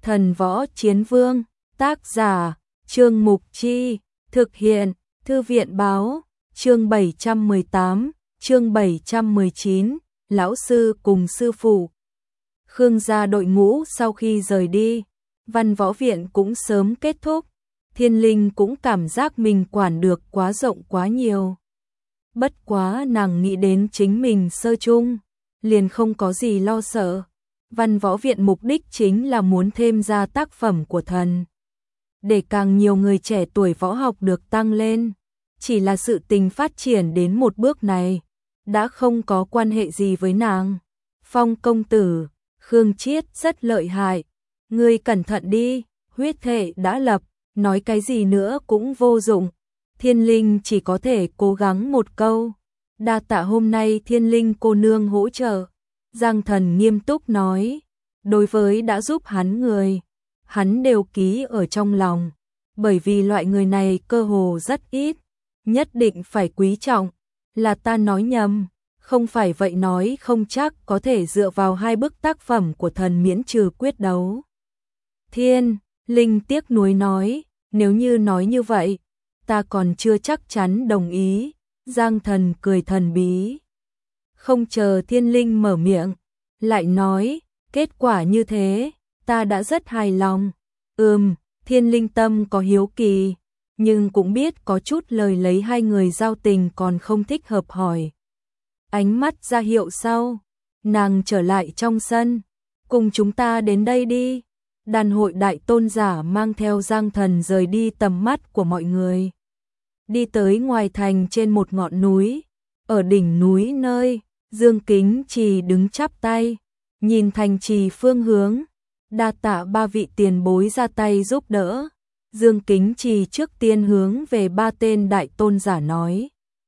Thần Võ Chiến Vương, tác giả, Trương Mục Chi, thực hiện, Thư viện Báo, chương 718, chương 719, Lão Sư cùng Sư Phụ. Khương gia đội ngũ sau khi rời đi, Văn Võ Viện cũng sớm kết thúc, Thiên Linh cũng cảm giác mình quản được quá rộng quá nhiều. Bất quá nàng nghĩ đến chính mình sơ chung, liền không có gì lo sợ. Văn Võ Viện mục đích chính là muốn thêm ra tác phẩm của thần, để càng nhiều người trẻ tuổi võ học được tăng lên. Chỉ là sự tình phát triển đến một bước này, đã không có quan hệ gì với nàng. Phong công tử, Khương Chiết rất lợi hại, ngươi cẩn thận đi, huyết thể đã lập, nói cái gì nữa cũng vô dụng. Thiên Linh chỉ có thể cố gắng một câu, đa tạ hôm nay Thiên Linh cô nương hỗ trợ. Giang Thần nghiêm túc nói, đối với đã giúp hắn người, hắn đều ký ở trong lòng, bởi vì loại người này cơ hồ rất ít, nhất định phải quý trọng. Là ta nói nhầm, không phải vậy nói không chắc có thể dựa vào hai bức tác phẩm của thần miễn trừ quyết đấu. Thiên Linh tiếc nuối nói, nếu như nói như vậy, ta còn chưa chắc chắn đồng ý. Giang Thần cười thần bí. Không chờ Thiên Linh mở miệng, lại nói, kết quả như thế, ta đã rất hài lòng. Thiên Linh tâm có hiếu kỳ, nhưng cũng biết có chút lời lấy hai người giao tình còn không thích hợp hỏi. Ánh mắt ra hiệu sau, nàng trở lại trong sân, cùng chúng ta đến đây đi. Đàn hội đại tôn giả mang theo Giang Thần rời đi tầm mắt của mọi người. Đi tới ngoài thành trên một ngọn núi, ở đỉnh núi nơi Dương Kính Trì đứng chắp tay, nhìn thành trì phương hướng, đa tạ ba vị tiền bối ra tay giúp đỡ. Dương Kính Trì trước tiên hướng về ba tên đại tôn giả nói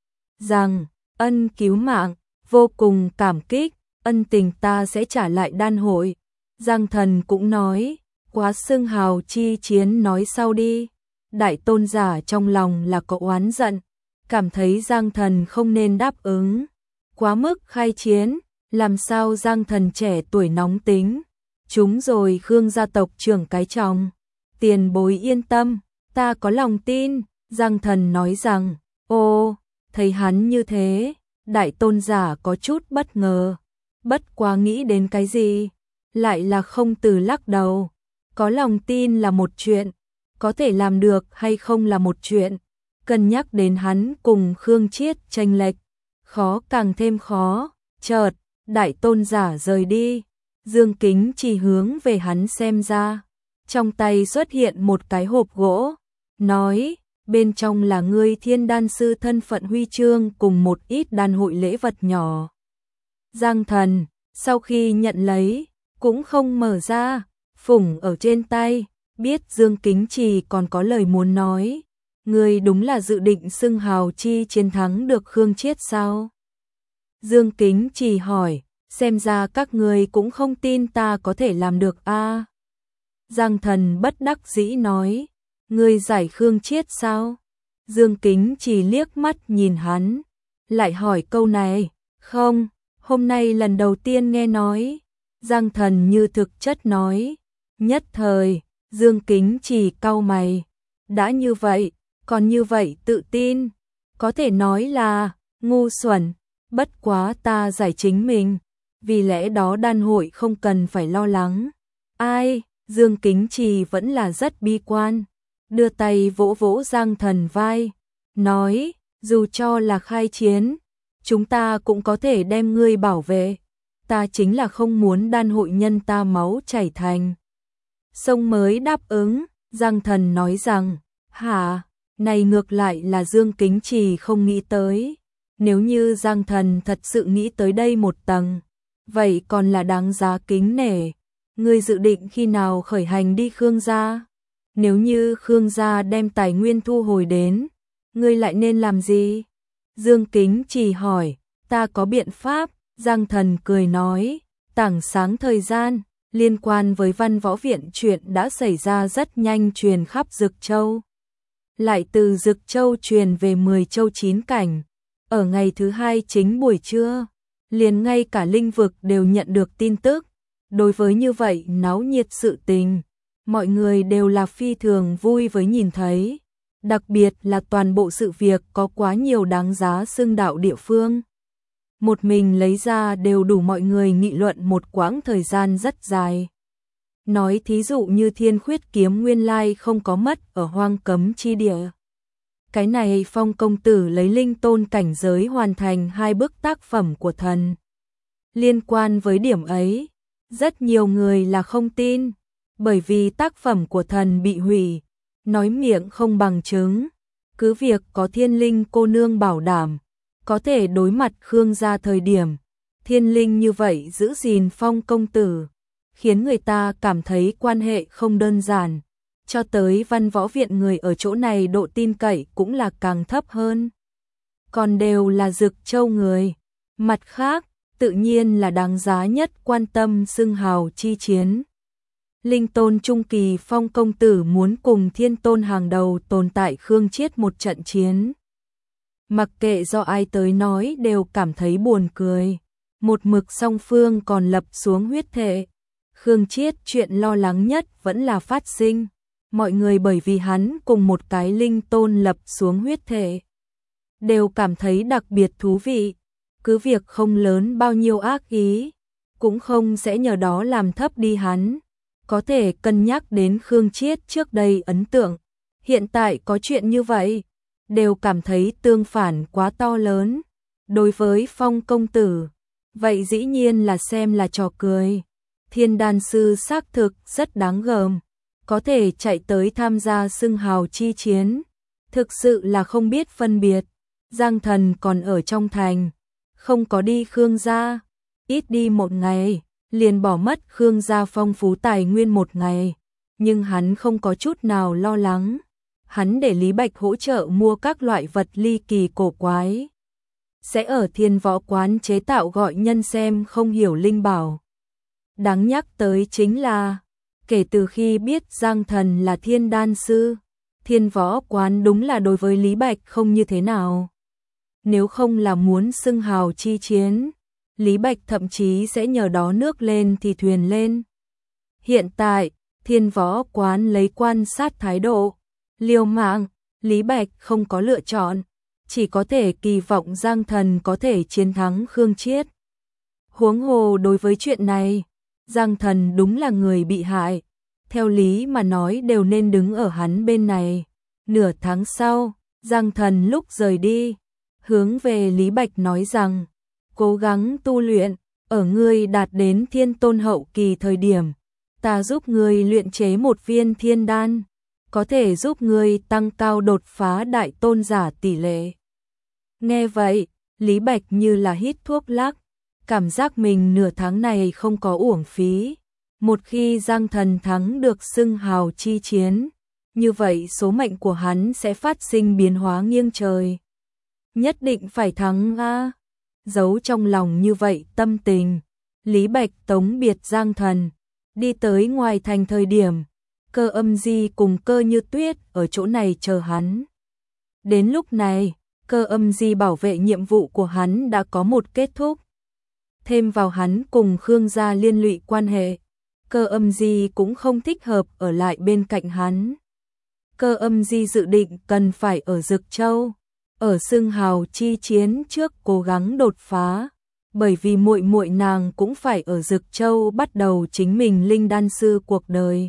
rằng, ân cứu mạng, vô cùng cảm kích, ân tình ta sẽ trả lại đan hội. Giang Thần cũng nói, quá xưng hào chi chiến nói sau đi. Đại tôn giả trong lòng là có oán giận, cảm thấy Giang Thần không nên đáp ứng, quá mức khai chiến, làm sao Giang Thần trẻ tuổi nóng tính. Chúng rồi Khương gia tộc trưởng cái chồng. Tiền bối yên tâm, ta có lòng tin. Giang Thần nói rằng, ô, thấy hắn như thế, đại tôn giả có chút bất ngờ, bất quá nghĩ đến cái gì, lại là không từ lắc đầu. Có lòng tin là một chuyện, có thể làm được hay không là một chuyện, cân nhắc đến hắn cùng Khương Chiết chênh lệch, khó càng thêm khó. Chợt, đại tôn giả rời đi, Dương Kính chỉ hướng về hắn xem ra, trong tay xuất hiện một cái hộp gỗ, nói, bên trong là ngươi Thiên Đan sư thân phận huy chương cùng một ít đan hội lễ vật nhỏ. Giang Thần, sau khi nhận lấy, cũng không mở ra, phủng ở trên tay, biết Dương Kính Trì còn có lời muốn nói. Ngươi đúng là dự định xưng hào chi chiến thắng được Khương Chiết sao? Dương Kính Trì hỏi, xem ra các ngươi cũng không tin ta có thể làm được a. Giang Thần bất đắc dĩ nói, ngươi giải Khương Chiết sao? Dương Kính Trì liếc mắt nhìn hắn, lại hỏi câu này, không, hôm nay lần đầu tiên nghe nói. Giang Thần như thực chất nói, nhất thời, Dương Kính Trì cau mày, đã như vậy, còn như vậy tự tin, có thể nói là ngu xuẩn, bất quá ta giải chính mình, vì lẽ đó đan hội không cần phải lo lắng. Ai, Dương Kính Trì vẫn là rất bi quan, đưa tay vỗ vỗ Giang Thần vai, nói, dù cho là khai chiến, chúng ta cũng có thể đem ngươi bảo vệ, ta chính là không muốn đan hội nhân ta máu chảy thành sông mới đáp ứng. Giang Thần nói rằng, hả, này ngược lại là Dương Kính Trì không nghĩ tới. Nếu như Giang Thần thật sự nghĩ tới đây một tầng, vậy còn là đáng giá kính nể. Ngươi dự định khi nào khởi hành đi Khương gia? Nếu như Khương gia đem tài nguyên thu hồi đến, ngươi lại nên làm gì? Dương Kính Trì hỏi, ta có biện pháp. Giang Thần cười nói, tảng sáng thời gian, liên quan với Văn Võ Viện chuyện đã xảy ra rất nhanh truyền khắp Dực Châu. Lại từ Dực Châu truyền về 10 châu 9 cảnh. Ở ngày thứ hai chính buổi trưa, liền ngay cả linh vực đều nhận được tin tức. Đối với như vậy náo nhiệt sự tình, mọi người đều là phi thường vui với nhìn thấy, đặc biệt là toàn bộ sự việc có quá nhiều đáng giá xưng đạo địa phương. Một mình lấy ra đều đủ mọi người nghị luận một quãng thời gian rất dài. Nói thí dụ như Thiên Khuyết kiếm nguyên lai không có mất ở hoang cấm chi địa. Cái này Phong công tử lấy linh tôn cảnh giới hoàn thành 2 bức tác phẩm của thần. Liên quan với điểm ấy, rất nhiều người là không tin, bởi vì tác phẩm của thần bị hủy, nói miệng không bằng chứng, cứ việc có Thiên Linh cô nương bảo đảm, có thể đối mặt Khương gia thời điểm, Thiên Linh như vậy giữ gìn Phong công tử, khiến người ta cảm thấy quan hệ không đơn giản, cho tới Văn Võ Viện người ở chỗ này độ tin cậy cũng là càng thấp hơn. Còn đều là Dực Châu người, mặt khác, tự nhiên là đáng giá nhất quan tâm xưng hào chi chiến. Linh tôn trung kỳ Phong công tử muốn cùng thiên tôn hàng đầu tồn tại Khương Chiết một trận chiến. Mặc kệ do ai tới nói đều cảm thấy buồn cười. Một mực song phương còn lập xuống huyết thệ. Khương Chiết chuyện lo lắng nhất vẫn là phát sinh. Mọi người bởi vì hắn cùng một cái linh tôn lập xuống huyết thệ, đều cảm thấy đặc biệt thú vị. Cứ việc không lớn bao nhiêu ác ý, cũng không sẽ nhờ đó làm thấp đi hắn. Có thể cân nhắc đến Khương Chiết trước đây ấn tượng, hiện tại có chuyện như vậy, đều cảm thấy tương phản quá to lớn. Đối với Phong công tử, vậy dĩ nhiên là xem là trò cười. Thiên đan sư xác thực rất đáng gờm, có thể chạy tới tham gia xưng hào chi chiến, thực sự là không biết phân biệt. Giang Thần còn ở trong thành, không có đi Khương gia, ít đi một ngày, liền bỏ mất Khương gia phong phú tài nguyên một ngày, nhưng hắn không có chút nào lo lắng. Hắn để Lý Bạch hỗ trợ mua các loại vật ly kỳ cổ quái, sẽ ở Thiên Võ quán chế tạo gọi nhân xem không hiểu linh bảo. Đáng nhắc tới chính là, kể từ khi biết Giang Thần là thiên đan sư, Thiên Võ quán đúng là đối với Lý Bạch không như thế nào. Nếu không là muốn xưng hào chi chiến, Lý Bạch thậm chí sẽ nhờ đó nước lên thì thuyền lên. Hiện tại, Thiên Võ quán lấy quan sát thái độ, liều mạng, Lý Bạch không có lựa chọn, chỉ có thể kỳ vọng Giang Thần có thể chiến thắng Khương Chiết. Huống hồ đối với chuyện này, Giang Thần đúng là người bị hại, theo lý mà nói đều nên đứng ở hắn bên này. Nửa tháng sau, Giang Thần lúc rời đi, hướng về Lý Bạch nói rằng, cố gắng tu luyện, ở ngươi đạt đến thiên tôn hậu kỳ thời điểm, ta giúp ngươi luyện chế một viên thiên đan, có thể giúp ngươi tăng cao đột phá đại tôn giả tỷ lệ. Nghe vậy, Lý Bạch như là hít thuốc lắc, cảm giác mình nửa tháng này không có uổng phí. Một khi Giang Thần thắng được xưng hào chi chiến, như vậy số mệnh của hắn sẽ phát sinh biến hóa nghiêng trời. Nhất định phải thắng a. Giấu trong lòng như vậy tâm tình, Lý Bạch tống biệt Giang Thần, đi tới ngoài thành thời điểm, Cơ Âm Di cùng Cơ Như Tuyết ở chỗ này chờ hắn. Đến lúc này, Cơ Âm Di bảo vệ nhiệm vụ của hắn đã có một kết thúc. Thêm vào hắn cùng Khương gia liên lụy quan hệ, Cơ Âm Di cũng không thích hợp ở lại bên cạnh hắn. Cơ Âm Di dự định cần phải ở Dực Châu, ở xưng hào chi chiến trước cố gắng đột phá, bởi vì muội muội nàng cũng phải ở Dực Châu bắt đầu chính mình linh đan sư cuộc đời.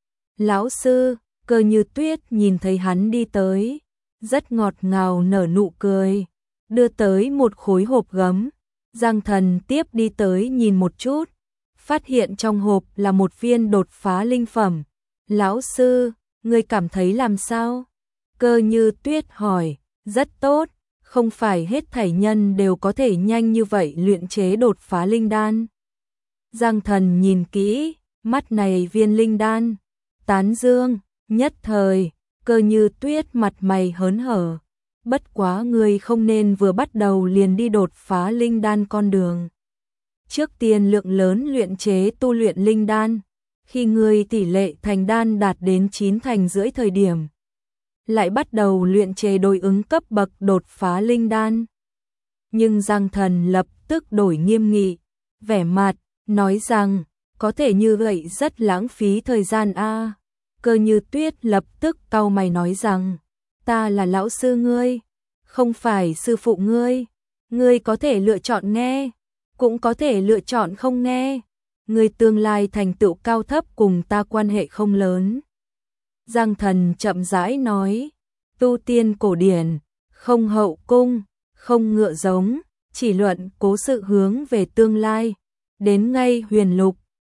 Lão sư, Cơ Như Tuyết nhìn thấy hắn đi tới, rất ngọt ngào nở nụ cười, đưa tới một khối hộp gấm. Giang Thần tiếp đi tới nhìn một chút, phát hiện trong hộp là một viên đột phá linh phẩm. Lão sư, ngươi cảm thấy làm sao? Cơ Như Tuyết hỏi. Rất tốt, không phải hết thảy nhân đều có thể nhanh như vậy luyện chế đột phá linh đan. Giang Thần nhìn kỹ, mắt này viên linh đan, tán dương, nhất thời, Cơ Như Tuyết mặt mày hớn hở. Bất quá ngươi không nên vừa bắt đầu liền đi đột phá linh đan con đường. Trước tiên lượng lớn luyện chế tu luyện linh đan, khi ngươi tỷ lệ thành đan đạt đến 9 thành rưỡi thời điểm, lại bắt đầu luyện chế đối ứng cấp bậc đột phá linh đan. Nhưng Giang Thần lập tức đổi nghiêm nghị, vẻ mặt, nói rằng, có thể như vậy rất lãng phí thời gian a. Cơ Như Tuyết lập tức cau mày nói rằng, ta là lão sư ngươi, không phải sư phụ ngươi. Ngươi có thể lựa chọn nghe, cũng có thể lựa chọn không nghe. Ngươi tương lai thành tựu cao thấp cùng ta quan hệ không lớn. Giang Thần chậm rãi nói, tu tiên cổ điển, không hậu cung, không ngựa giống, chỉ luận cố sự hướng về tương lai. Đến ngay huyền lục,